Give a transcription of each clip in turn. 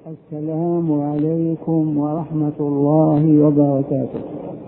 السلام عليكم ورحمة الله وبركاته.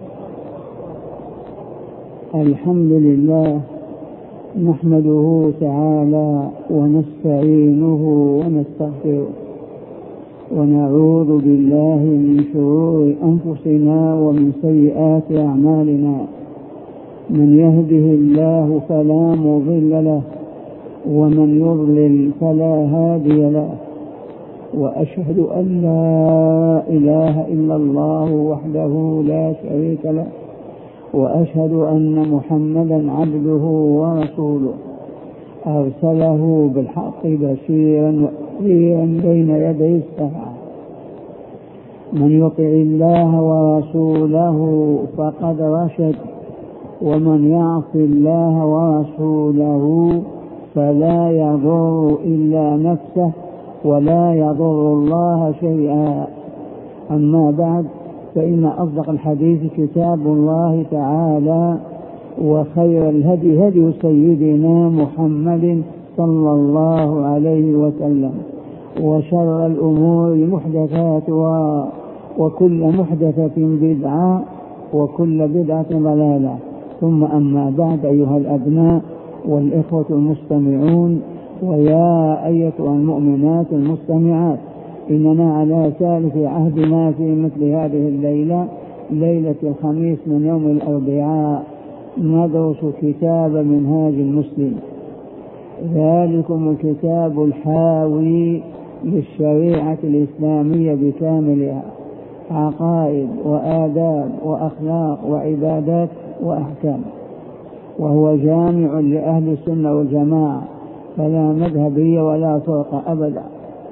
الحمد لله نحمده تعالى ونستعينه ونستغفره ونعوذ بالله من شرور أنفسنا ومن سيئات أعمالنا. من يهده الله فلا مضل له ومن يضلل فلا هادي له، وأشهد أن لا إله إلا الله وحده لا شريك له، وأشهد أن محمدا عبده ورسوله أرسله بالحق بشيرا ونذيرا بين يدي الساعة. من يطع الله ورسوله فقد رشد، ومن يعص الله ورسوله فلا يضر إلا نفسه ولا يضر الله شيئا. أما بعد، فإن أصدق الحديث كتاب الله تعالى، وخير الهدي هدي سيدنا محمد صلى الله عليه وسلم، وشر الأمور محدثاتها، وكل محدثة بدعة، وكل بدعة ضلالة. ثم أما بعد، أيها الأبناء والإخوة المستمعون، ويا أيتها المؤمنات المستمعات، إننا على ثالث عهدنا في مثل هذه الليلة، ليلة الخميس من يوم الأربعاء، ندرس كتاب منهاج المسلم، ذلكم الكتاب الحاوي للشريعة الإسلامية بكاملها، عقائد وآداب وأخلاق وعبادات وأحكام، وهو جامع لأهل السنة والجماعة، فلا مذهبية ولا فرقة أبدا.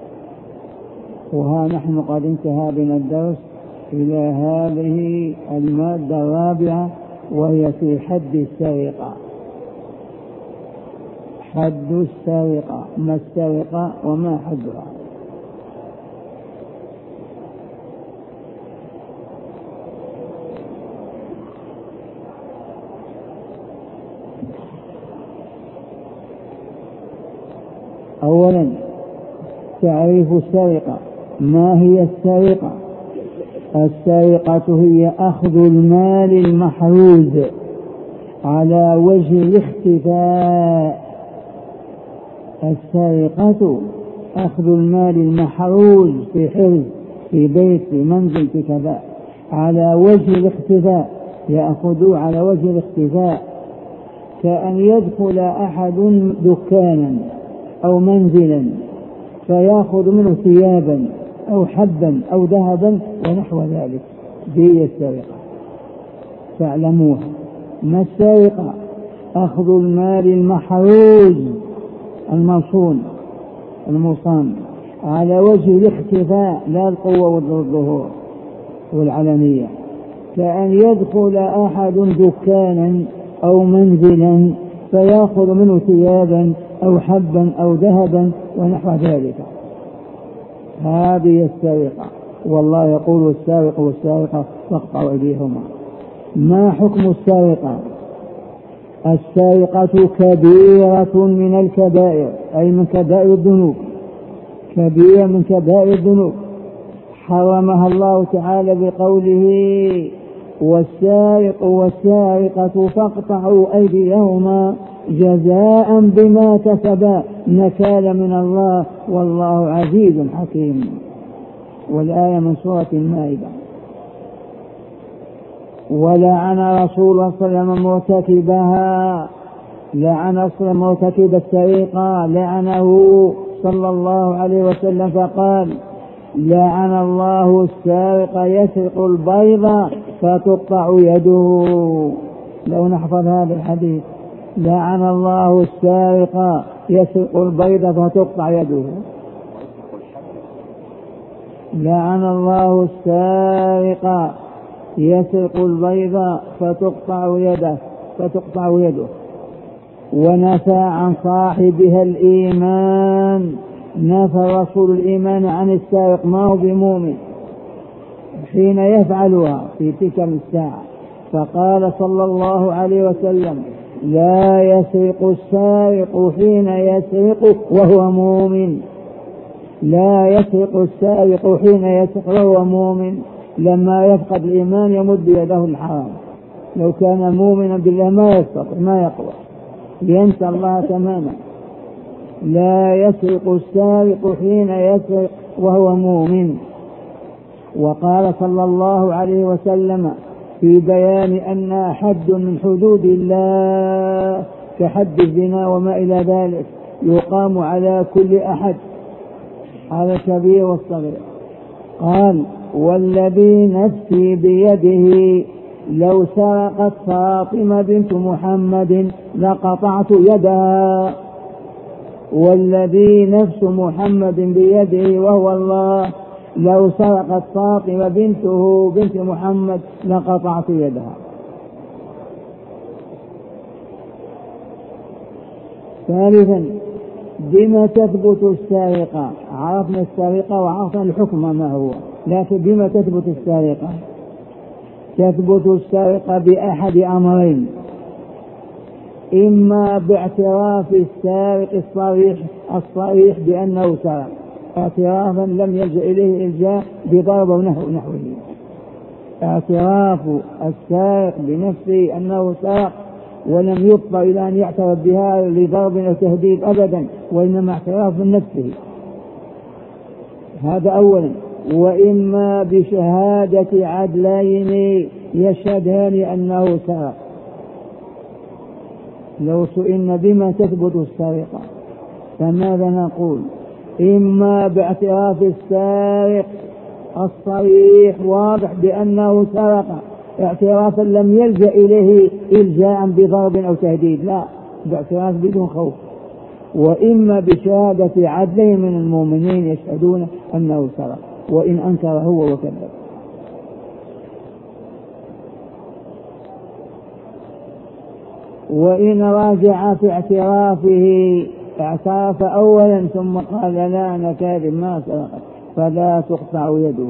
وها نحن قد انتهى بنا الدرس إلى هذه المادة الرابعة، وهي في حد السرقة. حد السرقة، ما السرقة وما حدها؟ أولا تعريف السرقة. ما هي السرقة؟ السرقة هي أخذ المال المحروز على وجه الاختفاء. السرقة أخذ المال المحروز في حرز، في بيت، في منزل، في كذا، على وجه الاختفاء، يأخذوه على وجه الاختفاء، كأن يدخل أحد دكانا أو منزلا فيأخذ منه ثيابا أو حبا أو ذهبا ونحو ذلك، هي السرقة، فاعلموها. ما السرقة؟ أخذ المال المحروز المصان على وجه الاختفاء، لا القوة والظهور والعلنية، كأن يدخل أحد دكانا أو منزلا فيأخذ منه ثيابا أو حبا أو ذهبا ونحو ذلك، هذه السرقة. والله يقول: السارق والسارقة فاقطعوا أيديهما. ما حكم السرقة؟ السرقة كبيرة من الكبائر، أي من كبائر الذنوب، كبيرة من كبائر الذنوب، حرمها الله تعالى بقوله: والسارق والسارقة فاقطعوا أيديهما جزاء بما كسبا نكالا من الله والله عزيز حكيم. والآية من سورة المائدة. ولعن رسول الله صلى الله عليه وسلم مرتكبها، لعن مرتكب السرقة، لعنه صلى الله عليه وسلم فقال: لعن الله السارق يسرق البيض فتقطع يده. لو نحفظ هذا الحديث: لعن الله السارق يسرق البيض فتقطع يده. لعن الله السارق يسرق البيض فتقطع يده. ونفى عن صاحبها الإيمان، نفى رسول الإيمان عن السارق، ما هو بمؤمن حين يفعلها في تلك الساعة. فقال صلى الله عليه وسلم: لا يسرق السارق حين يسرق وهو مؤمن. لا يسرق السارق حين يسرق وهو مؤمن، لما يفقد الإيمان يمد يده الحرام. لو كان مؤمنا بالله ما يستطيع ما يقوى، ينسى الله تماما. لا يسرق السارق حين يسرق وهو مؤمن. وقال صلى الله عليه وسلم في بيان أن حد من حدود الله كحد الزنا وما إلى ذلك يقام على كل أحد، على الكبير والصغير. قال: والذي نفسي بيده لو سرقت فاطمة بنت محمد لقطعت يدها. والذي نفس محمد بيده وهو الله لو سرقت فاطمة بنته بنت محمد لقطعت يدها. ثالثا: بما تثبت السارقة؟ عرفنا السارقة وعرفنا الحكم ما هو، لكن بما تثبت السارقة؟ تثبت السارقة بأحد أمرين: إما باعتراف السارق الصريح بأنه سرق اعترافا لم يلجأ إليه إلجاء بضرب ونحوه. اعتراف السارق بنفسه أنه سرق ولم يضطر إلى أن يعترف بها لضرب أو تهديد أبدا، وإنما اعتراف من نفسه. هذا أولا. وإما بشهادة عدلين يشهدان أنه سرق. لو سئلنا بما تثبت السرقة فماذا نقول؟ إما باعتراف السارق الصريح واضح بأنه سرق اعترافا لم يلجأ إليه إلجاء بضرب أو تهديد، لا، باعتراف بدون خوف. وإما بشهادة عدلين من المؤمنين يشهدون أنه سرق وإن أنكر هو وكذب. وإن راجع في اعترافه اعترف أولا ثم قال: لا أنا كاذب ما سرقت، فلا تقطع يده،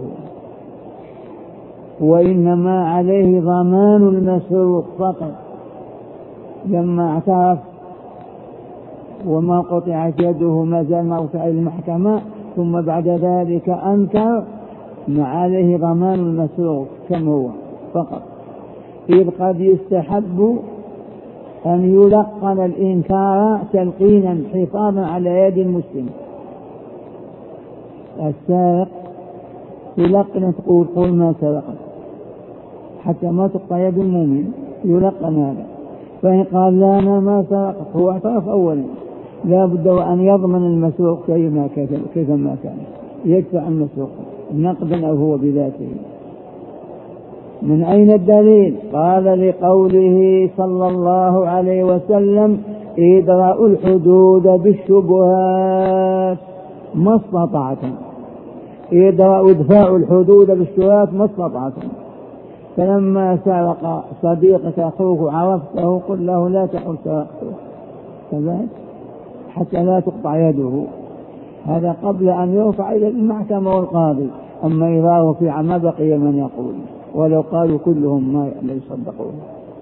وإنما عليه ضمان المسروق فقط. لما اعترف وما قطعت يده ما زال مرفوع إلى المحكمة، ثم بعد ذلك أنكر، ما عليه ضمان المسروق كم هو فقط. إذ قد يستحب أن يلقن الإنكار تلقينا حفاظا على يد المسلم. السارق يلقن تقول قل ما سرقت حتى ما تقطع يد المؤمن، يلقن هذا. فإن قال لا أنا ما سرقت هو اعترف أولا، لا بد أن يضمن المسروق كيف ما كان يدفع المسروق نقدا أو هو بذاته. من أين الدليل؟ قال: لقوله صلى الله عليه وسلم: ادرأوا الحدود بالشبهات ما استطعتم. ادفعوا الحدود بالشبهات ما استطعتم. فلما سرق صديقك أخوه عرفته قل له لا تقل سرقته كذلك حتى لا تقطع يده. هذا قبل أن يرفع إلى المحكمة والقاضي. أما إذا رفع ما بقي من يقول، ولو قالوا كلهم ما يصدقون.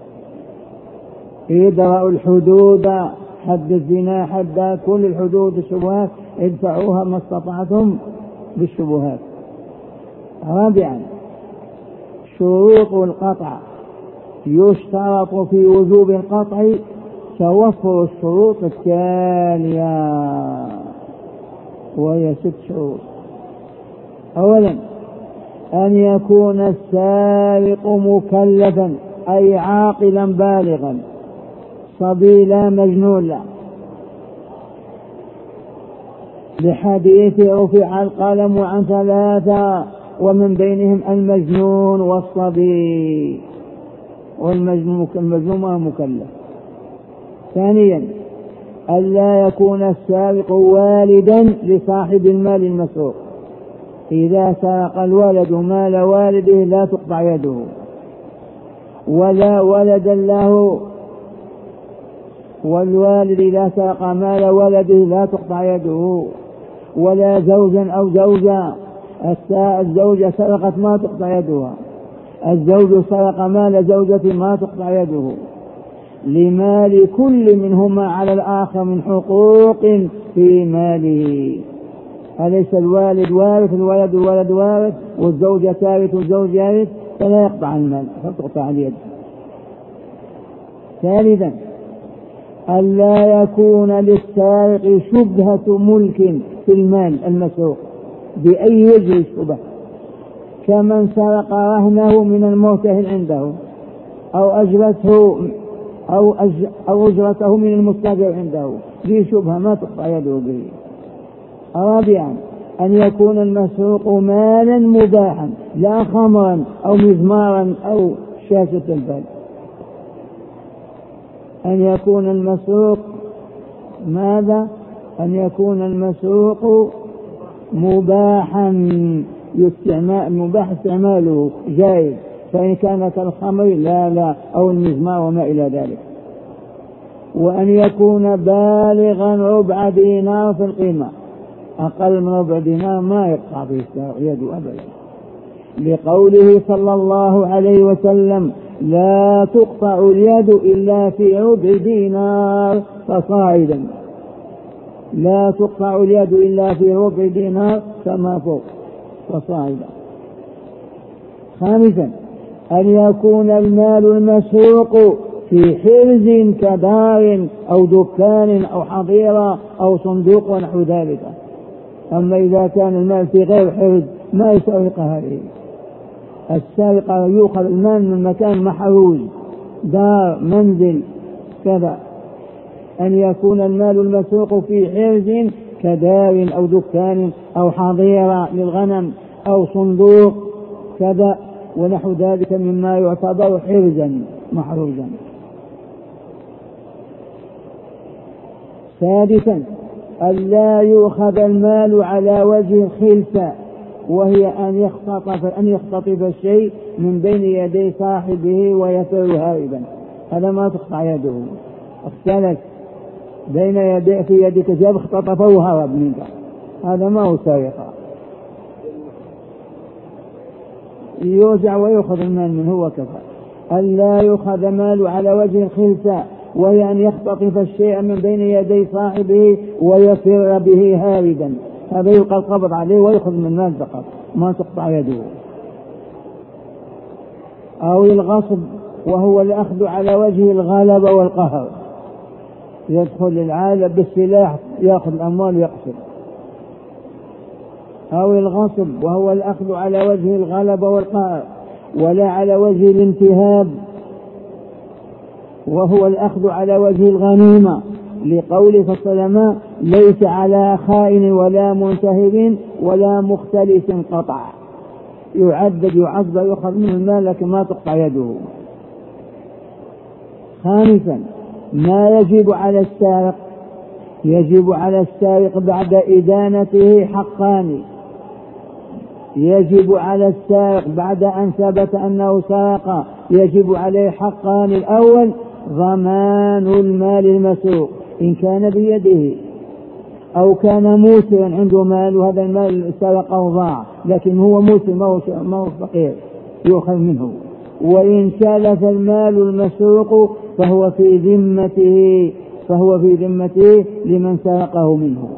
ادرأوا الحدود، حد الزنا، حد كل الحدود الشبهات ادفعوها ما استطعتم بالشبهات. رابعا: شروط القطع. يشترط في وجوب القطع توفر الشروط التالية، وهي 6 شروط. أولا: أن يكون السارق مكلفا أي عاقلا بالغا، صبي لا مجنون لا، لحديث رفع القلم عن 3 ومن بينهم المجنون والصبي، والمجنون مكلف. ثانيا: ألا يكون السارق والدا لصاحب المال المسروق. إذا سرق الولد مال والده لا تقطع يده، ولا ولدا له، والوالد إذا سرق مال ولده لا تقطع يده، ولا زوجا أو زوجة. الزوجة سرقت ما تقطع يدها، الزوج سرق مال زوجته ما تقطع يده، لمال كل منهما على الآخر من حقوق في ماله. أليس الوالد وارث، الولد والولد وارث، والزوجة تارث والزوج يارث، فلا يقطع المال فتقطع اليد. ثالثا ألا يكون للسارق شبهة ملك في المال المسروق بأي وجه الشبهة، كمن سرق رهنه من المرتهن عنده أو أجرته من المستأجر عنده، ذي شبهة ما تقطع يده به. رابعا أن يكون المسروق مالا مباحا لا خمرا أو مزمارا أو شاشة البال. أن يكون المسروق ماذا؟ أن يكون المسروق مباحا مباح استعماله جائز، فإن كان كالخمر لا أو المزمار وما إلى ذلك. وأن يكون بالغا ربع دينار في القيمة، أقل من ربع دينار ما يقطع به يده أبدا، لقوله صلى الله عليه وسلم لا تقطع اليد إلا في ربع دينار فصاعدا، لا تقطع اليد إلا في ربع دينار فما فوق فصاعدا. خامسا أن يكون المال المسروق في حرز كدار أو دكان أو حظيرة أو صندوق ونحو ذلك. أما إذا كان المال في غير حرز ما يسرق هذه. السارقة يؤخذ المال من مكان محروز، دار، منزل، كذا. أن يكون المال المسروق في حرز كدار أو دكان أو حظيرة للغنم أو صندوق كذا ونحو ذلك مما يعتبر حرزا محروزا. سادسا ألا يؤخذ المال على وجه الخلفة، وهي أن يختطف الشيء من بين يدي صاحبه ويفر هاربا، هذا ما تقطع يده. اختلف بين يديه في يدك شيء اختطفه وهرب منك، هذا ما هو سرقة، يوزع ويأخذ المال منه وكفى. ألا يؤخذ مال على وجه الخلفة، وهي أن يختطف الشيء من بين يدي صاحبه ويفر به هاربا، هذا يلقى القبض عليه ويأخذ من المال فقط ما تقطع يده. أو الغصب، وهو الأخذ على وجه الغلبة والقهر، يدخل العالم بالسلاح يأخذ الأموال ويقتل. أو الغصب، وهو الأخذ على وجه الغلبة والقهر ولا على وجه الانتهاب، وهو الأخذ على وجه الغنيمة، لقوله صلى الله عليه وسلم ليس على خائن ولا منتهب ولا مختلس قطع، يعذب يؤخذ منه المال لكن ما تقطع يده. خامسا ما يجب على السارق، يجب على السارق بعد إدانته حقان. يجب على السارق بعد أن ثبت أنه سرق يجب عليه حقان: الأول ضمان المال المسروق إن كان بيده، أو كان موسرا عنده مال وهذا المال سرقه ضاع لكن هو موسر ما هو فقير يؤخذ منه. وإن تلف المال المسروق فهو في ذمته لمن سرقه منه.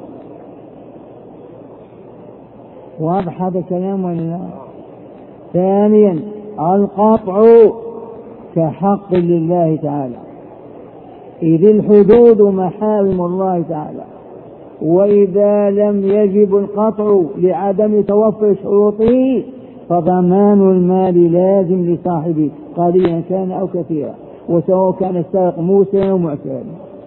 واضح هذا الكلام ولا لا؟ ثانيا القطع كحق لله تعالى، إذ الحدود محارم الله تعالى، وإذا لم يجب القطع لعدم توفر شروطه فضمان المال لازم لصاحبه قليلا كان أو كثيرا، وسواء كان السارق موسرا أو معسرا.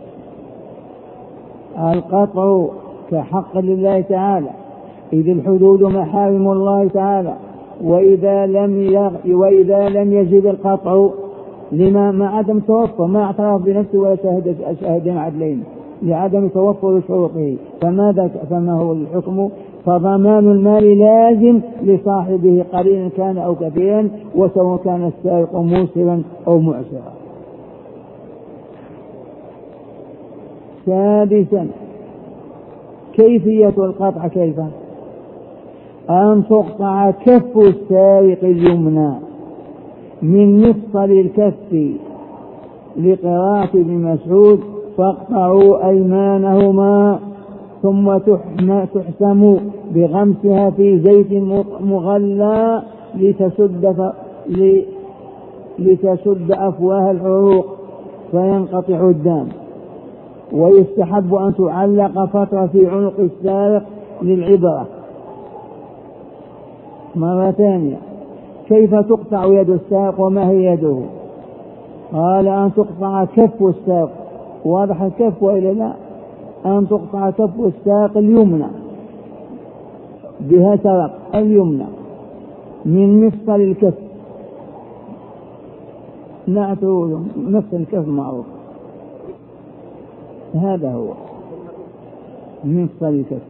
القطع كحق لله تعالى، إذ الحدود محارم الله تعالى، وإذا لم يجب القطع لما مع عدم توفر، ما اعترف بنفسه ولا شاهدين عدلين لعدم توفر شروطه، فما هو الحكم؟ فضمان المال لازم لصاحبه قليلا كان أو كثيرا، وسواء كان السارق موسرا أو معسرا. سادسا كيفية القطع. كيف؟ أن تقطع كف السارق اليمنى من مفصل الكف، لقراءة ابن مسعود فاقطعوا أيمانهما ثم تحسم بغمسها في زيت مغلى لتسد أفواه العروق فينقطع الدم. ويستحب أن تعلق فترة في عنق السارق للعبرة. مرة ثانية، كيف تقطع يد السارق وما هي يده؟ قال أن تقطع كف السارق، واضح الكف وإلا لا؟ أن تقطع كف السارق اليمنى، بها سرق اليمنى من مفصل الكف، نعتبر مفصل الكف معروف، هذا هو مفصل الكف.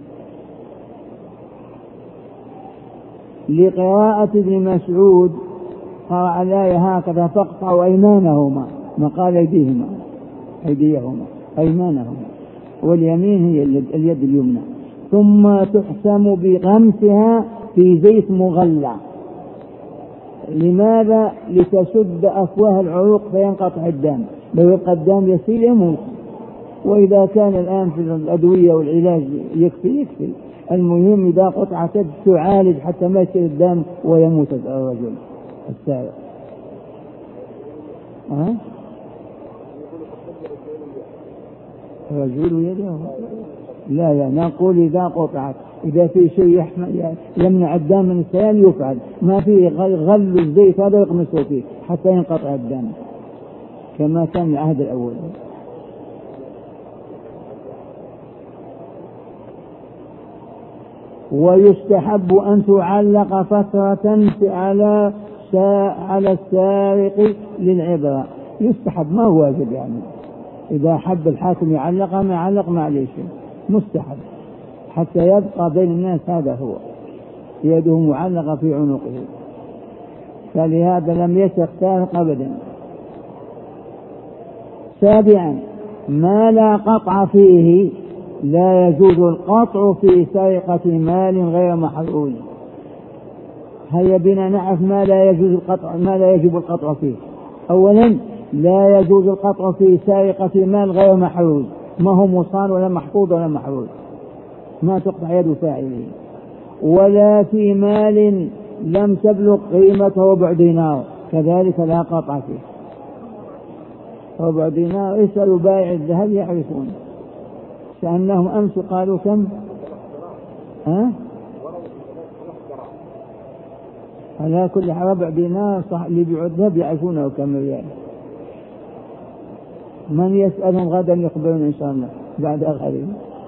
لقراءة ابن مسعود قرأ الآية هكذا: فاقطعوا أيمانهما، ما قال أيديهما، أيمانهما، واليمين هي اليد اليمنى. ثم تحسم بغمسها في زيت مغلى. لماذا؟ لتسد أفواه العروق فينقطع الدم، لو يبقى الدم يسيل يموت. وإذا كان الآن في الأدوية والعلاج يكفي. المهم إذا قطعت تعالج حتى ما يسيل الدم ويموت الرجل السارق. رجل يده؟ لا نقول إذا قطعت، إذا في شيء يمنع الدم من السيال يفعل، ما في غل الزيت هذا يقمسه فيه حتى ينقطع الدم كما كان العهد الأول. ويستحب أن تعلق فترة على السارق للعبرة. يستحب، ما هو واجب يعني. إذا حب الحاكم يعلقها ما يعلق معليش، مستحب حتى يبقى بين الناس. هذا هو، يده معلقة في عنقه، فلهذا لم يسرق سارق أبدا. 7. ما لا قطع فيه. لا يجوز القطع في سرقة مال غير محروز. هيا بنا نعرف ما لا يجب القطع فيه. أولا، لا يجوز القطع في سرقة مال غير محروز، ما هو مصان ولا محفوظ ولا محروز، ما تقطع يد فاعله. ولا في مال لم تبلغ قيمته ربع دينار، كذلك لا قطع فيه. ربع دينار، اسألوا بائع الذهب يعرفون، كأنهم أمس قالوا كم؟ على كل ربع دينار صح، اللي بيعوا الذهب يعرفونه كم ريال. من يسألهم غدا يخبرون إن شاء الله بعد قليل.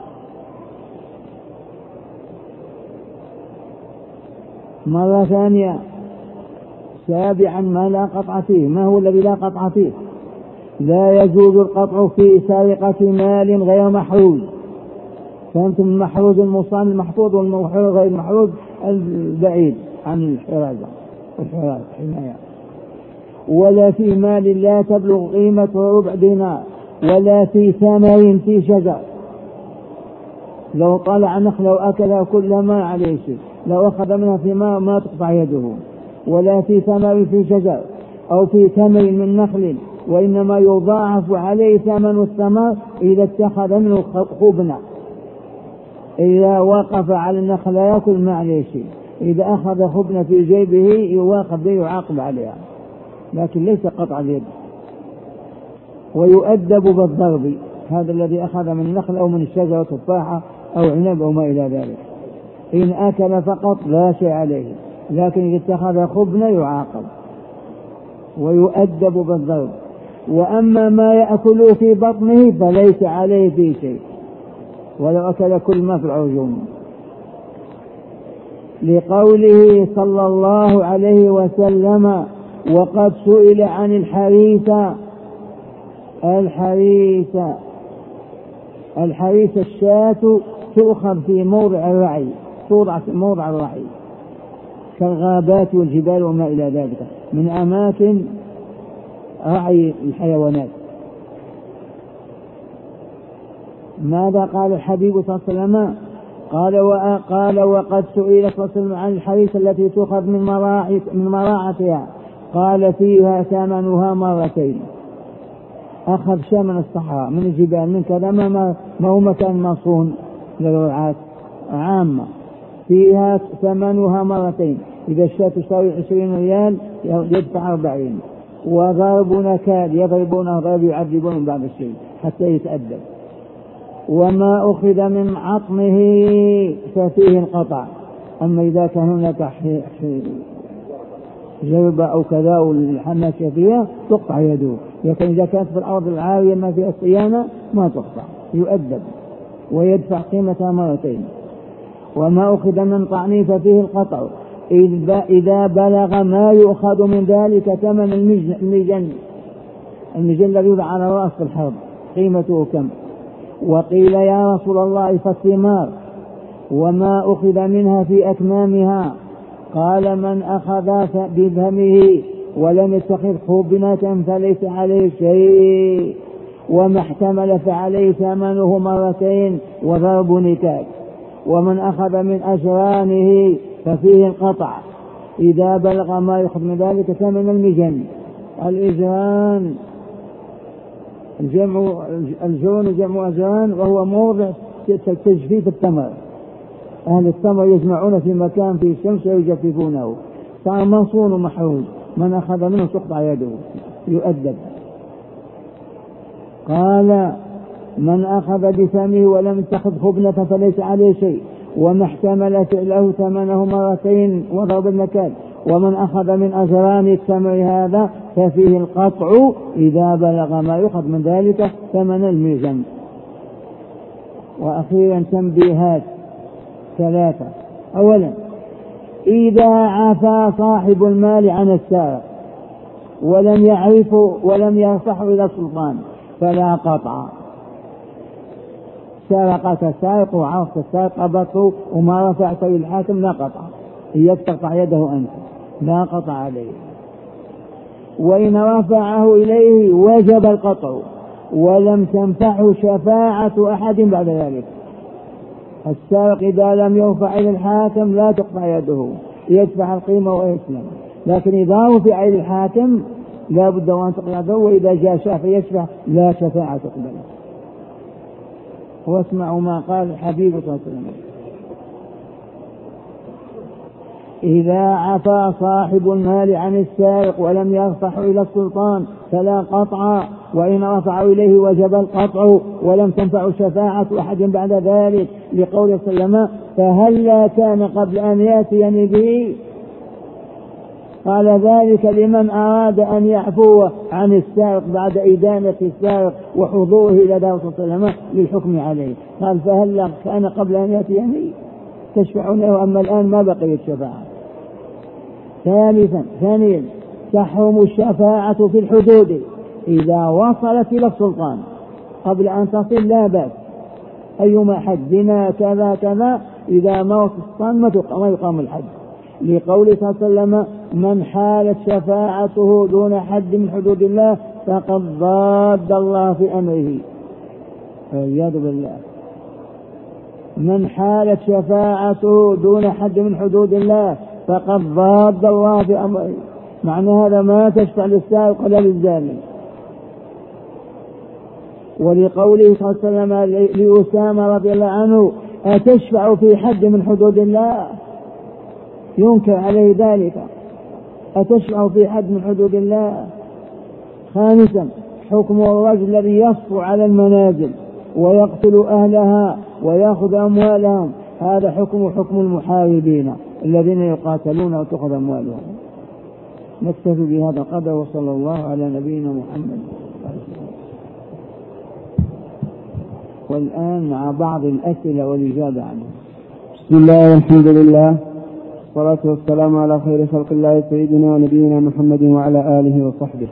مرة ثانية. 7. ما لا قطع فيه. ما هو الذي لا قطع فيه؟ لا يجوز القطع في سرقة مال غير محروز. فأنتم المحروز المصان المحفوظ، والمحروز غير المحروز البعيد عن الحرازة والحماية. ولا في مال لا تبلغ قيمته ربع دينار، ولا في ثمر في شجر. لو طلع نخلة وأكلها كلها ما عليه شيء، لو أخذ منها ثمار ما تقطع يده. ولا في ثمر في شجر أو في تمر من نخل، وإنما يضاعف عليه ثمن الثمر إذا اتخذ منه خبنة. إذا وقف على النخل يأكل ما عليه شيء، إذا أخذ خبنة في جيبه يواخذ به يعاقب عليها، لكن ليس قطع اليد. ويؤدب بالضرب، هذا الذي أخذ من النخل أو من الشجرة تفاحة أو عنب أو ما إلى ذلك. إن أكل فقط لا شيء عليه، لكن إذا اتخذ خبنة يعاقب ويؤدب بالضرب. وأما ما يأكل في بطنه فليس عليه في شيء، ولو أكل كل ما في العرجون، لقوله صلى الله عليه وسلم: وقد سئل عن الحريث الشاة تؤخذ في موضع الرعي، توضع في موضع الرعي كالغابات والجبال وما إلى ذلك من أماكن رعي الحيوانات. ماذا قال الحبيب صلى الله عليه وسلم؟ قال وقد سئل صلى الله عليه وسلم عن الحريث التي تؤخذ من مراعتها، قال فيها ثمنها مرتين. أخذ شيء من الصحراء من الجبال من كذا، ما هو مكان مصون، للرعاة عامة فيها ثمنها مرتين، إذا الشاة تساوي 20 ريال يدفع 40. وضرب نكال يضربونه ضرب يعذبون بعض الشيء حتى يتأدب. وما أخذ من عطمه ففيه القطع. أما إذا كان هناك جربة أو كذا والحناش فيها تقطع يده، لكن إذا كانت في الأرض العالية ما فيها صيانة ما تقطع، يؤدب ويدفع قيمتها مرتين. وما أخذ من طعنه ففيه القطع إذا بلغ ما يؤخذ من ذلك ثمن المجن الذي يوضع على رأس الحرب قيمته كم؟ وقيل يا رسول الله فالثمار وما أخذ منها في أكمامها؟ قال من أخذ بدمه ولم يتخذ خبنة فليس عليه شيء، وما احتمل فعليه ثمنه مرتين وضرب نكال. ومن أخذ من أجرانه ففيه القطع إذا بلغ ما يأخذ من ذلك ثمن المجن. الإجران الجرن جمع أجران، وهو موضع تجفيف التمر. أهل التمر يجمعون في مكان فيه الشمس ويجففونه، صار منصون ومحروز، من أخذ منه تقطع يده يؤدب. قال من أخذ بثمنه ولم يتخذ خبنة فليس عليه شيء، وما احتمل فعله ثمنه مرتين وضرب النكال. ومن أخذ من أجران التمر هذا ففيه القطع إذا بلغ ما يؤخذ من ذلك ثمن الميزان. وأخيرا تنبيهات 3. أولا إذا عفا صاحب المال عن السارق ولم يعرفه ولم يرفعه إلى السلطان فلا قطع. سرقك السارق وعرفت السارق قبضته وما رفعته للحاكم لا قطع، إياك تقطع يده أنت، لا قطع عليه. وإن رفعه إليه وجب القطع ولم تنفعه شفاعة أحد بعد ذلك. السارق إذا لم يرفع إلى الحاكم لا تقطع يده، يدفع القيمة ويسلم. لكن إذا رفع إلى الحاكم لا بد أن تقطع يده، وإذا جاء شافع يشفع لا شفاعة تقبل. واسمعوا ما قال الحبيب صلى الله عليه وسلم: إذا عفا صاحب المال عن السارق ولم يرفعه إلى السلطان فلا قطع، وإن رفعه إليه وجب القطع ولم تنفع شفاعة أحد بعد ذلك، لقوله صلى الله عليه وسلم: فهلا كان قبل أن يأتيني به. قال ذلك لمن أراد أن يعفو عن السارق بعد إدانة السارق وحضوره إلى دار صلى الله عليه وسلم للحكم عليه. قال فهلا كان قبل أن يأتيني تشفعون له، أما الآن ما بقيت شفاعة. ثانيا تحرم الشفاعة في الحدود إذا وصلت إلى السلطان، قبل أن تصل لا بأس، أيما حد زنا كذا كذا، إذا ما وصل السلطان ما يقام الحد، لقوله صلى الله عليه وسلم: من حالت شفاعته دون حد من حدود الله فقد ضاد الله في أمره. والعياذ بالله. من حالت شفاعته دون حد من حدود الله فقد ضاد الله في أمره، معنى هذا ما تشفع للسارق ولا للزاني. ولقوله صلى الله عليه وسلم لأسامة رضي الله عنه: أتشفع في حد من حدود الله؟ ينكر عليه ذلك، أتشفع في حد من حدود الله؟ خامسا حكم الرجل الذي يصفو على المنازل ويقتل أهلها ويأخذ أموالهم، هذا حكم المحاربين الذين يقاتلون وتأخذ أموالهم. نكتفي بهذا القدر، وصلى الله على نبينا محمد. والآن مع بعض الأسئلة والإجابة عنها. بسم الله والحمد لله والصلاة والسلام على خير خلق الله سيدنا ونبينا محمد وعلى آله وصحبه.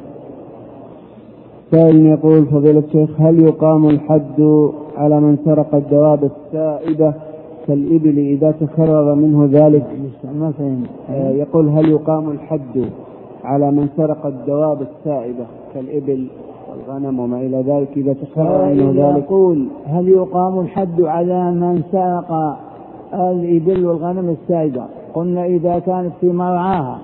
سائل يقول: فضيلة الشيخ، هل يقام الحد على من سرق الدواب السائبة كالإبل إذا تكرر منه ذلك؟ يقول: هل يقام الحد على من سرق الدواب السائبة كالإبل والغنم وما إلى ذلك إذا تكرر منه ذلك؟ يقول: هل يقام الحد على من سرق الإبل والغنم السائبة؟ قلنا إذا كانت في مرعاها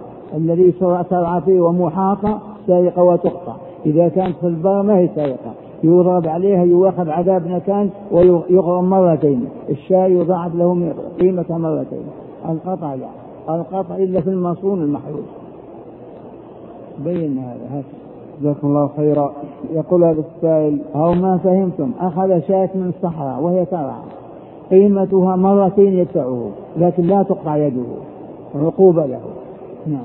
الذي ترعى فيه ومحاطة سرقة وتقطع، إذا كانت في البر ما هي سرقة. يضرب عليها يواخذ عذاب نكال ويغرم مرتين. الشاة يضاعف له قيمتها مرتين. القطع لا، القطع إلا في المصون المحروس. بين هذا. جزاكم الله خيرا. يقول هذا السائل: أو ما فهمتم، أخذ شاة من الصحراء وهي ترعى، قيمتها مرتين يدفعه، لكن لا تقطع يده، عقوبة له. نعم.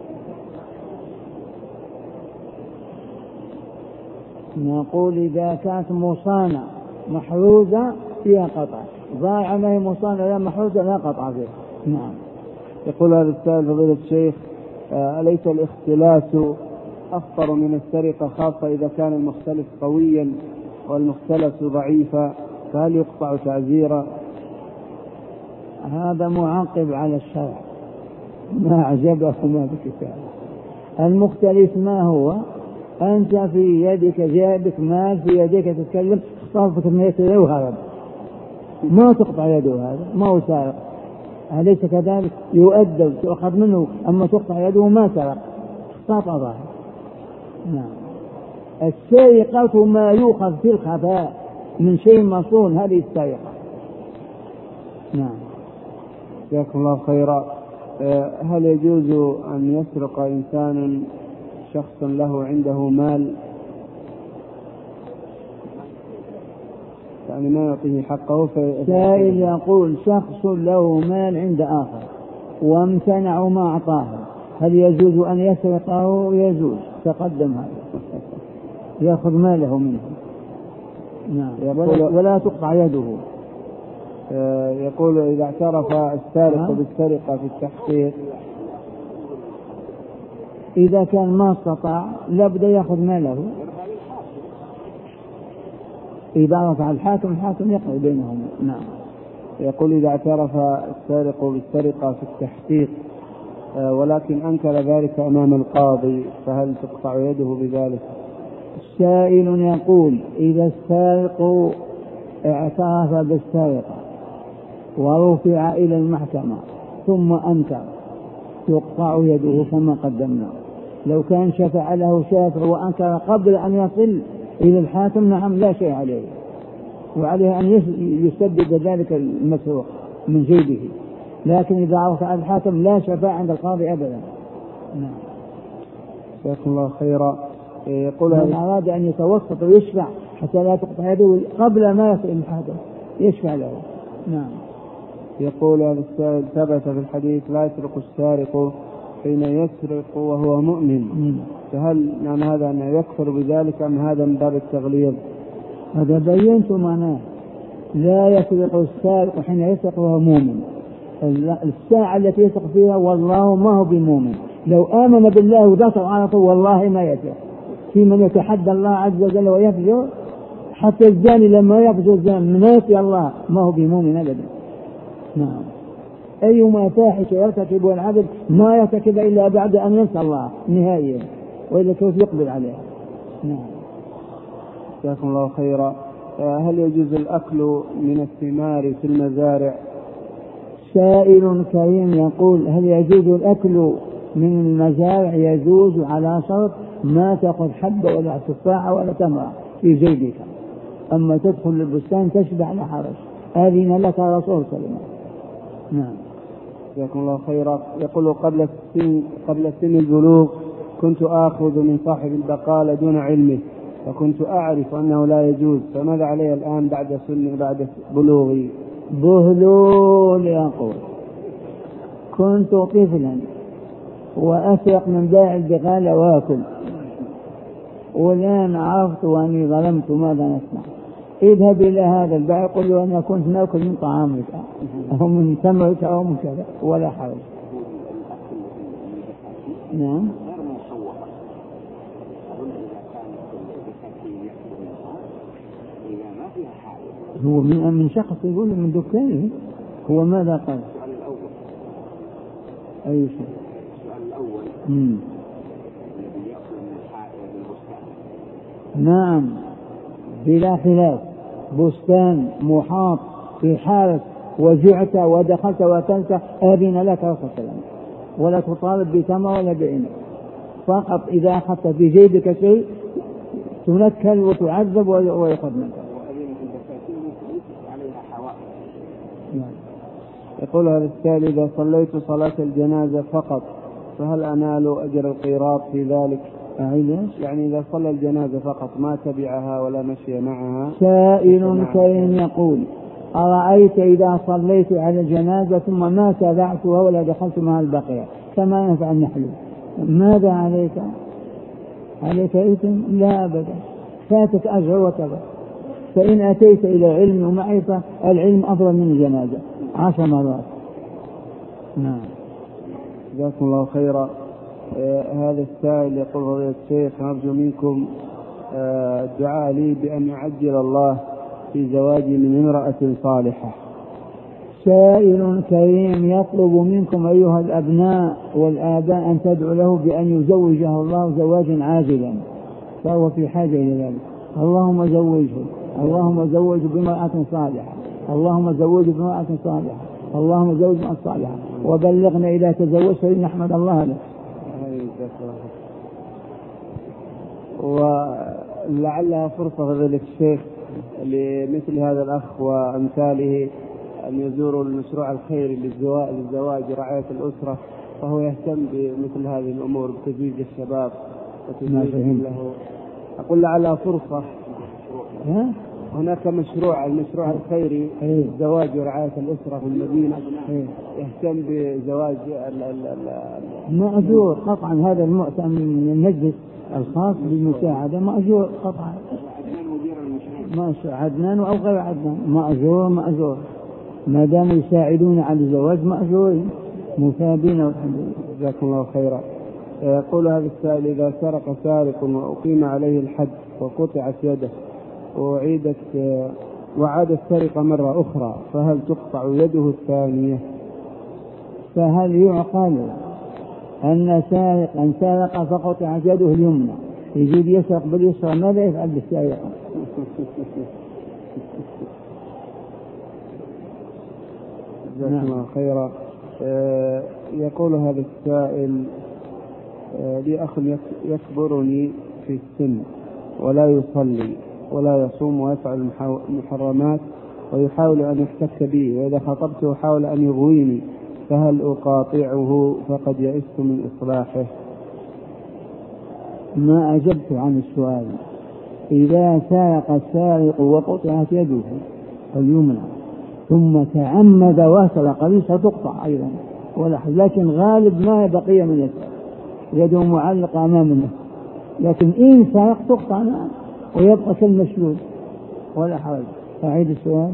نقول إذا كانت مصانة محروزة فيها قطع، ضائعة ما هي مصانة لا محروزة لا قطع فيها. نعم. يقول هذا السائل: فضيلة الشيخ، أليس الاختلاس أخطر من السرقة، خاصة إذا كان المختلس قويا والمختلس ضعيفا، فهل يقطع تعزيرا؟ هذا معقب على الشرع، ما أعجبه ما بكتاب. المختلس ما هو؟ أنت في يدك جابك مال، في يدك تتكلم، اختطفك من يده وهرب، ما تقطع يده، هذا ما هو سارق. أليس كذلك؟ يؤدب تأخذ منه، أما تقطع يده ما سرق، اختطفه. نعم. السرقة ما يؤخذ في الخفاء من شيء مصون، هذه السرقة. نعم. جزاكم الله خيرا. هل يجوز أن يسرق إنسان شخص له عنده مال، يعني ما يعطيه حقه؟ سائل يقول: شخص له مال عند آخر وامتنع ما أعطاه، هل يجوز أن يسرقه؟ يجوز، تقدم هذا، يأخذ ماله منه. نعم. ولا تقطع يده. يقول: إذا اعترف السارق بالسرقة في التحقيق، إذا كان ما استطاع لابد يأخذ ماله. إذا رفع الحاكم يقضي بينهم. نعم. يقول: إذا اعترف السارق بالسرقة في التحقيق ولكن أنكر ذلك أمام القاضي، فهل تقطع يده بذلك؟ السائل يقول: إذا السارق اعترف بالسرقة ورفع إلى المحكمة ثم أنكر، تقطع يده كما قدمنا. لو كان شفع له شافع وأنكر قبل أن يصل إلى الحاكم، نعم لا شيء عليه، وعليه أن يسدد ذلك المسروق من جيبه. لكن إذا عرف على الحاكم لا شفاء عند القاضي أبدا. نعم. جزاكم الله خيرا. يقول: من أراد أن يتوسط ويشفع حتى لا تقطع يده قبل ما يصل الحاكم يشفع له. نعم. يقول هذا السائل: ثبت في الحديث: لا يسرق السارق حين يسرق وهو مؤمن، فهل معنى هذا أنه يكفر بذلك أم هذا من باب التغليظ؟ هذا بينت معناه. لا يسرق السارق حين يسرق وهو مؤمن. الساعة التي يسرق فيها والله ما هو بمؤمن، لو آمن بالله ودافع على طول والله ما يسرق. في من يتحدى الله عز وجل ويفجر، حتى الزاني لما يفجر الزاني من يأتي الله ما هو بمؤمن أبدا. نعم. أيما فاحشة يرتكبها العبد ما يرتكب إلا بعد أن ينسى الله نهائيا، وإذا كيف يقبل عليها. نعم. جزاكم الله خيرا. هل يجوز الأكل من الثمار في المزارع؟ سائل كريم يقول: هل يجوز الأكل من المزارع؟ يجوز على شرط ما تأخذ حبة ولا تفاحة ولا تمرة في جيبك، أما تدخل البستان تشبع لا حرج، أذن لك رسول الله. نعم. جزاكم الله خيرا. يقول: قبل سن البلوغ كنت آخذ من صاحب البقالة دون علمه، فكنت أعرف أنه لا يجوز، فماذا علي الآن بعد بلوغي؟ بهلول يقول: كنت طفلا وأسرق من بائع البقالة وآكل، والآن عرفت وأني ظلمت، ماذا نصنع؟ اذهب إلى هذا البائع قل له أنا كنت نأكل من طعامك أو من تمرك أو من كذا ولا حرج. نعم. هو من شخص يقول من دكانه، هو ماذا قال؟ السؤال الأول. أي شيء؟ السؤال الأول الذي يأكل من البستان. نعم بلا خلاف، بستان محاط في حارس وجعت ودخلت وتنسى أذن لك رسول الله، ولا تطالب بتمر ولا بعنب، فقط إذا أخذت في جيبك شيء تنكل وتعذب ويأخذ منك. يقول هذا السائل: إذا صليت صلاة الجنازة فقط فهل أنال أجر القيراط في ذلك؟ يعني إذا صلى الجنازة فقط ما تبعها ولا مشي معها. سائل كريم يقول: أرأيت إذا صليت على الجنازة ثم ما تبعتها ولا دخلت مع البقية فما ينفع النحل؟ ماذا عليك؟ عليك إثم؟ لا أبدا، فاتك أجر وتبع. فإن أتيت إلى علم ومعرفة العلم أفضل من الجنازة 10 مرات. نعم. جزاكم الله خيرا. هذا السائل يقول: فضيلة الشيخ أرجو منكم الدعاء لي بأن يعجل الله في زواجي من امرأة صالحة. سائل كريم يطلب منكم أيها الأبناء والآباء أن تدعوا له بأن يزوجه الله زواجا عاجلا، فهو في حاجة إلى ذلك. اللهم زوجه، اللهم زوجه بامرأة صالحة، اللهم زوجه بامرأة صالحة، اللهم زوجه بامرأة صالحة، وبلغنا إذا تزوجت نحمد الله له. ولعلها فرصة فضيلة الشيخ لمثل هذا الأخ وأمثاله أن يزوروا المشروع الخيري للزواج ورعاية الأسرة، فهو يهتم بمثل هذه الأمور بتزويج الشباب وتزويجهم له. أقول لعلها فرصة. هناك المشروع الخيري للزواج ورعاية الأسرة في المدينة يهتم بزواج مأجور قطعا. هذا المؤتمر من المجلس الخاص بالمساعدة مأجور قطعا. عدنان أو غير عدنان مأجور ما دام يساعدون على الزواج مأجورين مثابين والحمد لله. جزاكم الله خيرا. يقول هذا السائل: إذا سرق سارق وأقيم عليه الحد وقطعت يده وعادت السرقة مرة أخرى فهل تقطع يده الثانية؟ فهل يعقل أن سارقا سرق فقطعت يده اليمنى يجيب يسرق باليسرى؟ ماذا يفعل بالسارقة؟ جزاكم الله خيرا. يقول هذا السائل: لي أخ يكبرني في السن ولا يصلي ولا يصوم ويفعل المحرمات ويحاول أن يحتك بي، وإذا خطبته حاول أن يغويني، فهل أقاطعه فقد يئست من إصلاحه؟ ما أجبت عن السؤال. إذا سرق السارق وقطعت يده اليمنى ثم تعمد وسرق اليسرى تقطع أيضا لكن غالب ما بقي من يسرق يده معلقة أمام الناس، لكن إن سرق تقطع ويبقى كالمشلول ولا حرج. أعيد السؤال.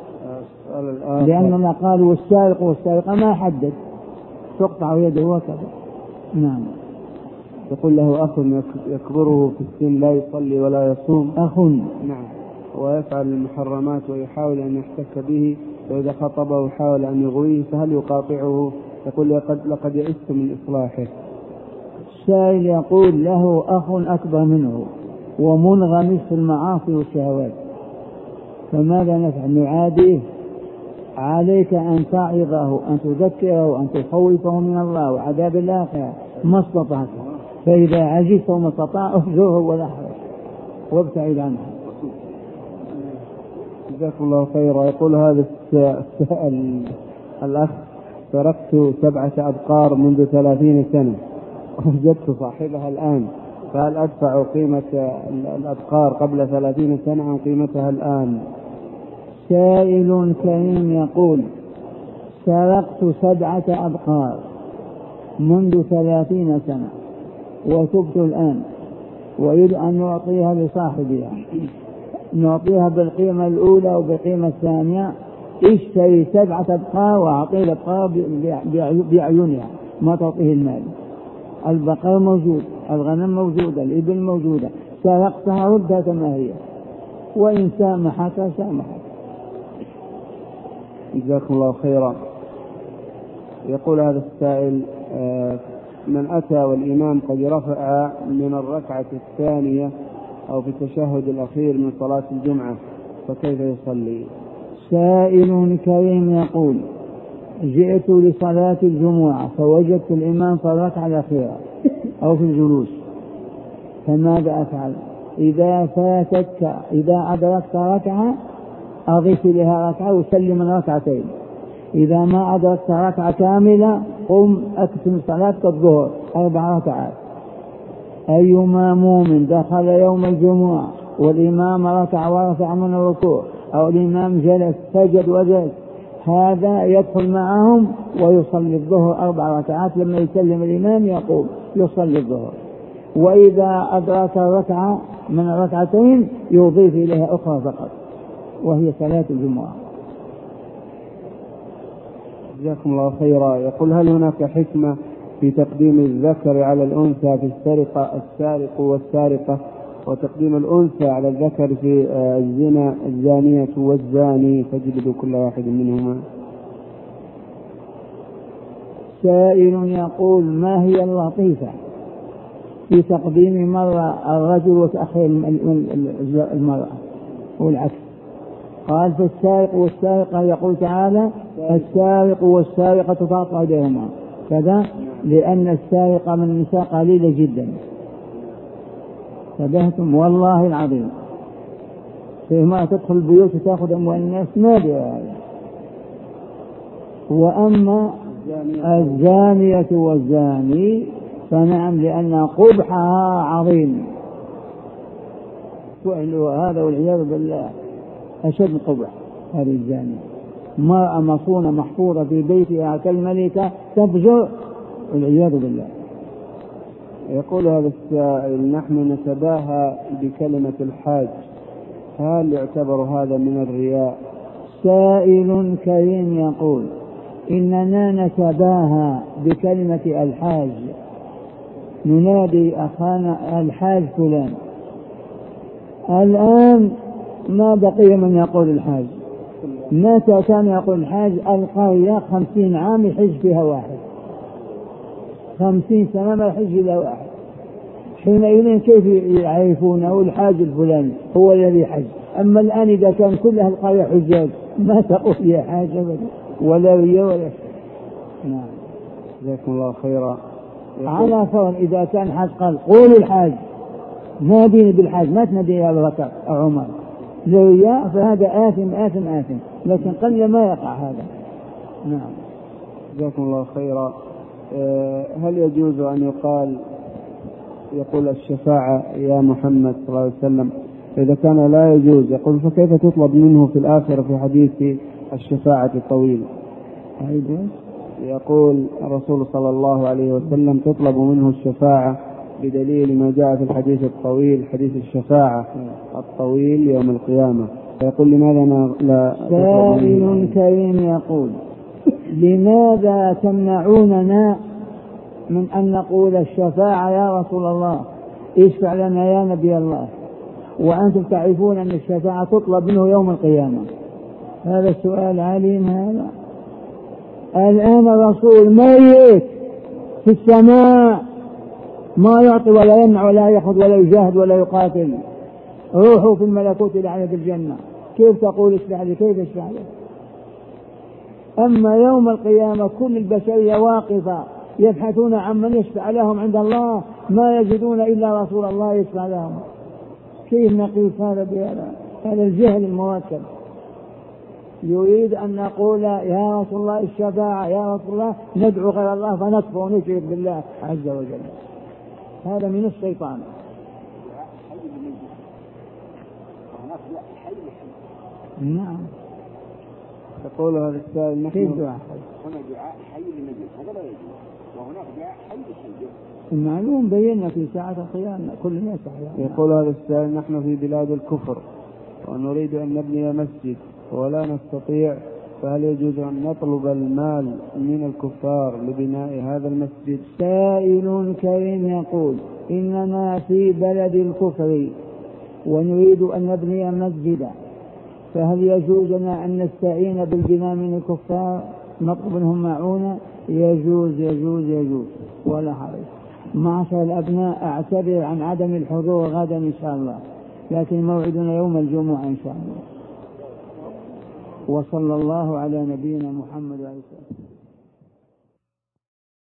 لأننا قالوا والسارق والسارقة ما حدد، تقطع يده وكذا. نعم. يقول له أخ يكبره في السن لا يصلي ولا يصوم. أخ نعم. ويفعل المحرمات ويحاول أن يحتك به، وإذا خطبه حاول أن يغويه، فهل يقاطعه؟ يقول لقد يئست من إصلاحه. السائل يقول له أخ أكبر منه ومنغمس في المعاصي والشهوات، فماذا نفعل؟ نعاديه؟ عليك أن تعظه، أن تذكره، أن تخوفه من الله وعذاب الآخرة ما استطعت، فإذا عجزت وما استطاع اهجره ولا حرج وابتعد عنه. جزاكم الله خيرا. يقول هذا السائل: الأخ تركت 7 أبقار منذ 30 سنة ووجدت صاحبها الآن، فهل أدفع قيمة الأبقار قبل 30 سنة أم قيمتها الآن؟ سائل كريم يقول: سرقت 7 أبقار منذ 30 سنة وتبت الآن، وأريد أن نعطيها لصاحبها، نعطيها بالقيمة الأولى وبالقيمة الثانية. اشتري 7 أبقار وأعطيه الأبقار بأعينها، ما تعطيه المال. البقر موجود، الغنم موجودة، الإبل موجودة، سرقتها ردها كما هي، وإن سامحك سامحك. جزاكم الله خيرا. يقول هذا السائل: من أتى والإمام قد رفع من الركعة الثانية أو في التشهد الأخير من صلاة الجمعة فكيف يصلي؟ سائل كريم يقول: جئت لصلاة الجمعة فوجدت الإمام في الركعة الأخيرة أو في الجلوس، فماذا أفعل؟ إذا فاتتك إذا أدركت ركعة أضيف لها ركعة وسلم من ركعتين. إذا ما أدركت ركعة كاملة قم أكتم صلاتك الظهر 4 ركعات. أي مأموم دخل يوم الجمعة والإمام ركع ورفع من الركوع أو الإمام جلس سجد وجلس هذا يدخل معهم ويصلي الظهر 4 ركعات. لما يسلم الإمام يقوم يصلي الظهر. وإذا أدرك ركعة من الركعتين يضيف إليها أخرى فقط وهي صلاة الجمعة. جزاكم الله خيرا. يقول هل هناك حكمة في تقديم الذكر على الأنثى في السارق والسارقة وتقديم الأنثى على الذكر في الزنا الزانية والزاني فاجلدوا كل واحد منهما؟ سائل يقول ما هي اللطيفة في تقديم مرة الرجل وتأخير المرأة والعكس؟ قال فالسارق والسارقة يقول تعالى السارق والسارقة تقطع أيديهما كذا لأن السارقة من النساء قليلة جدا. فبهتم والله العظيم فيما تدخل البيوت وتأخذ أموال الناس نادرة. وأما الزانية والزاني فنعم لأن قبحها عظيم هذا والعياذ بالله أشد قبح. هذه الزانية مرأة مصونة محفوظة في بيتها كالملكة تفجر والعياذ بالله. يقول هذا السائل نحن نتباهى بكلمة الحاج هل يعتبر هذا من الرياء؟ سائل كريم يقول إننا نتباهى بكلمة الحاج ننادي أخانا الحاج فلان. الآن ما بقي من يقول الحاج. متى كان يقول الحاج القرية 50 عام يحج فيها واحد 50 سنة ما يحج إلا واحد. حينئذ كيف يعرفونه الحاج الفلاني هو الذي حج؟ أما الآن إذا كان كل أهل القرية حجاج ما تقول يا حاج أبدا ولا رياء ولا شيء. نعم جزاكم الله خيرا. على فرض إذا كان حاج قال قولوا الحاج ناديني بالحاج ما تنادي يا أبو بكر أو عمر لرياء فهذا آثم لكن قل ما يقع هذا. نعم جزاكم الله خيرا. هل يجوز أن يقول الشفاعة يا محمد صلى الله عليه وسلم؟ إذا كان لا يجوز يقول فكيف تطلب منه في الآخرة في حديث الشفاعة الطويل؟ يقول الرسول صلى الله عليه وسلم تطلب منه الشفاعة بدليل ما جاء في الحديث الطويل حديث الشفاعة الطويل يوم القيامة. يقول لماذا لا؟ سائل كريم يقول لماذا تمنعوننا من أن نقول الشفاعة يا رسول الله اشفع لنا يا نبي الله وأنتم تعرفون أن الشفاعة تطلب منه يوم القيامة؟ هذا السؤال عليم. هذا الآن الرسول ميت في السماء ما يعطي ولا يمنع ولا يأخذ ولا يجاهد ولا يقاتل روحه في الملكوت الأعلى في الجنة كيف تقول اشفع لي؟ كيف اشفع لي؟ أما يوم القيامة كل البشرية واقفة يبحثون عن من يشفع لهم عند الله ما يجدون إلا رسول الله يشفع لهم. كيف نقيس هذا بهذا؟ هذا الجهل المركب. يريد أن نقول يا رسول الله الشفاعة يا رسول الله ندعو غير الله فنكفر ونشرك بالله عز وجل. هذا من الشيطان. نعم يقول هذا السائل كيف دعاء هنا دعاء حي للنبي هذا لا يجوز وهناك دعاء حي للحي المعلوم بينا في ساعة القيامة كل الناس أحيانا. يقول هذا السائل نحن في بلاد الكفر ونريد أن نبني مسجد ولا نستطيع فهل يجوز أن نطلب المال من الكفار لبناء هذا المسجد؟ سائل كريم يقول إننا في بلد الكفر ونريد أن نبني مسجدا فهل يجوز لنا أن نستعين بالبناء من الكفار نطلب منهم معونة؟ يجوز ولا حرج. معشر الأبناء أعتذر عن عدم الحضور غدا إن شاء الله لكن موعدنا يوم الجمعة إن شاء الله. وصلى الله على نبينا محمد وعلى آله وسلم.